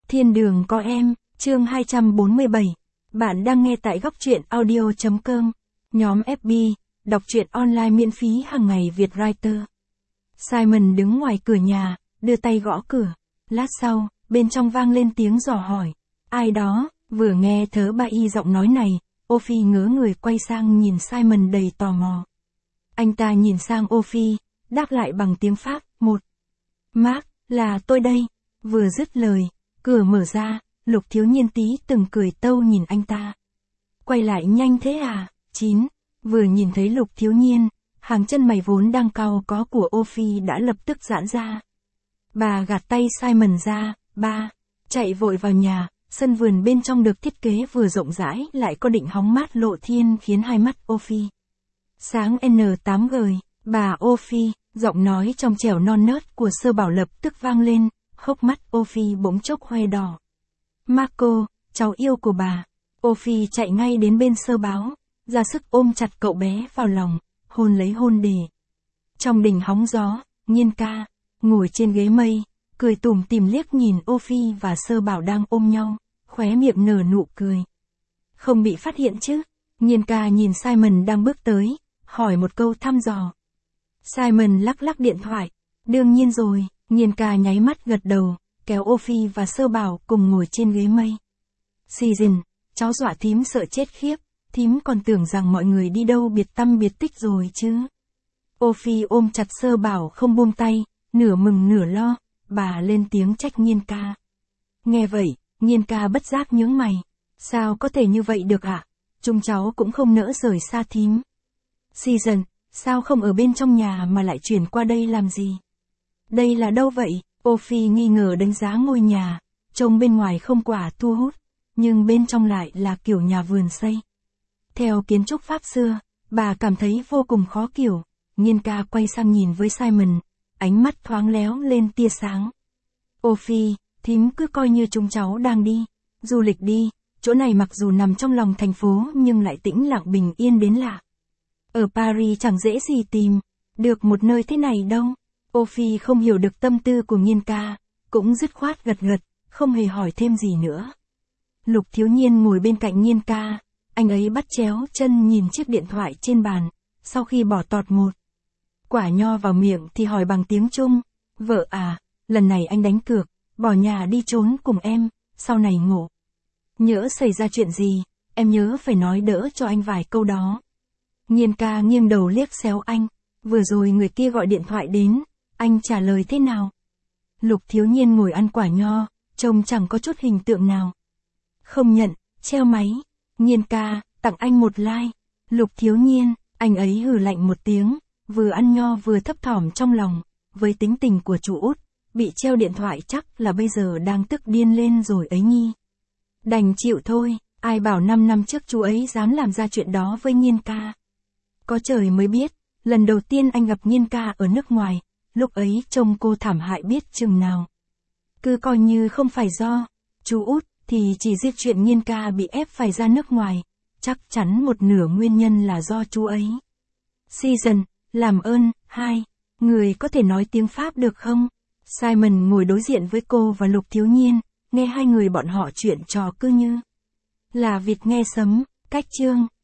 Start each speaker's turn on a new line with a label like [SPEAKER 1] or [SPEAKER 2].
[SPEAKER 1] Thiên đường có em, chương 247. Bạn đang nghe tại góc truyện audio.com. Nhóm FB, đọc truyện online miễn phí hàng ngày Việt Writer. Simon đứng ngoài cửa nhà, đưa tay gõ cửa. Lát sau, bên trong vang lên tiếng dò hỏi. Ai đó? Vừa nghe thớ ba y giọng nói này, Ophi ngớ người quay sang nhìn Simon đầy tò mò. Anh ta nhìn sang Ophi, đáp lại bằng tiếng Pháp, một. Mark, là tôi đây. Vừa dứt lời, cửa mở ra, Lục Thiếu Nhiên tí từng cười tâu nhìn anh ta. Quay lại nhanh thế à? 9. Vừa nhìn thấy Lục Thiếu Nhiên, hàng chân mày vốn đang cau có của Ophi đã lập tức giãn ra. Bà gạt tay Simon ra, ba. Chạy vội vào nhà, sân vườn bên trong được thiết kế vừa rộng rãi lại có định hóng mát lộ thiên khiến hai mắt Ophi sáng N8 gời. Bà Ophi, giọng nói trong trẻo non nớt của Sơ Bảo lập tức vang lên, hốc mắt Ophi bỗng chốc hoe đỏ. Marco, cháu yêu của bà. Ophi chạy ngay đến bên Sơ Báo, ra sức ôm chặt cậu bé vào lòng, hôn lấy hôn đề. Trong đình hóng gió, Nhiên ca, ngồi trên ghế mây, cười tủm tỉm liếc nhìn Ophi và Sơ Bảo đang ôm nhau, khóe miệng nở nụ cười. Không bị phát hiện chứ? Nhiên ca nhìn Simon đang bước tới, hỏi một câu thăm dò. Simon lắc lắc điện thoại. Đương nhiên rồi, Nhiên ca nháy mắt gật đầu, kéo Ophi và Sơ Bảo cùng ngồi trên ghế mây. Season, cháu dọa thím sợ chết khiếp, thím còn tưởng rằng mọi người đi đâu biệt tăm biệt tích rồi chứ. Ophi ôm chặt Sơ Bảo không buông tay, nửa mừng nửa lo, bà lên tiếng trách Nhiên ca. Nghe vậy, Nhiên ca bất giác nhướng mày. Sao có thể như vậy được ạ? Chúng cháu cũng không nỡ rời xa thím. Season, sao không ở bên trong nhà mà lại chuyển qua đây làm gì? Đây là đâu vậy? Ophi nghi ngờ đánh giá ngôi nhà, trông bên ngoài không quả thu hút, nhưng bên trong lại là kiểu nhà vườn xây. Theo kiến trúc Pháp xưa, bà cảm thấy vô cùng khó kiểu. Nhiên ca quay sang nhìn với Simon, ánh mắt thoáng léo lên tia sáng. Ophi, thím cứ coi như chúng cháu đang đi du lịch đi, chỗ này mặc dù nằm trong lòng thành phố nhưng lại tĩnh lặng bình yên đến lạ. Ở Paris chẳng dễ gì tìm được một nơi thế này đâu. Ophi không hiểu được tâm tư của Nhiên ca, cũng dứt khoát gật gật, không hề hỏi thêm gì nữa. Lục Thiếu Nhiên ngồi bên cạnh Nhiên ca, anh ấy bắt chéo chân nhìn chiếc điện thoại trên bàn, sau khi bỏ tọt một quả nho vào miệng thì hỏi bằng tiếng Trung, vợ à, lần này anh đánh cược, bỏ nhà đi trốn cùng em, sau này ngộ nhỡ xảy ra chuyện gì, em nhớ phải nói đỡ cho anh vài câu đó. Nhiên ca nghiêng đầu liếc xéo anh, vừa rồi người kia gọi điện thoại đến, anh trả lời thế nào? Lục Thiếu Nhiên ngồi ăn quả nho, trông chẳng có chút hình tượng nào. Không nhận, treo máy. Nhiên ca, tặng anh một like. Lục Thiếu Nhiên, anh ấy hừ lạnh một tiếng, vừa ăn nho vừa thấp thỏm trong lòng, với tính tình của chú út, bị treo điện thoại chắc là bây giờ đang tức điên lên rồi ấy nhi. Đành chịu thôi, ai bảo 5 năm trước chú ấy dám làm ra chuyện đó với Nhiên ca. Có trời mới biết, lần đầu tiên anh gặp Nhiên ca ở nước ngoài, lúc ấy trông cô thảm hại biết chừng nào. Cứ coi như không phải do chú út, thì chỉ riêng chuyện Nhiên ca bị ép phải ra nước ngoài, chắc chắn một nửa nguyên nhân là do chú ấy. Season, làm ơn, hai, người có thể nói tiếng Pháp được không? Simon ngồi đối diện với cô và Lục Thiếu Nhiên, nghe hai người bọn họ chuyện trò cứ như là vịt nghe sấm, cách chương.